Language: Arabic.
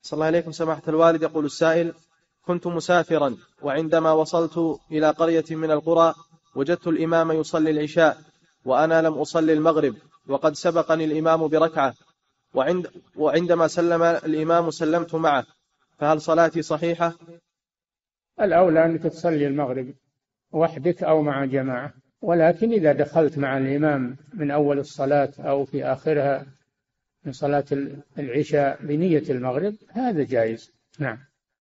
صلى الله عليكم سماحة الوالد. يقول السائل: كنت مسافرا، وعندما وصلت إلى قرية من القرى وجدت الإمام يصلي العشاء وأنا لم أصلي المغرب، وقد سبقني الإمام بركعة، وعندما سلم الإمام سلمت معه، فهل صلاتي صحيحة؟ الأولى أنك تصلي المغرب وحدك أو مع جماعة، ولكن إذا دخلت مع الإمام من أول الصلاة أو في آخرها من صلاة العشاء بنية المغرب هذا جائز. نعم.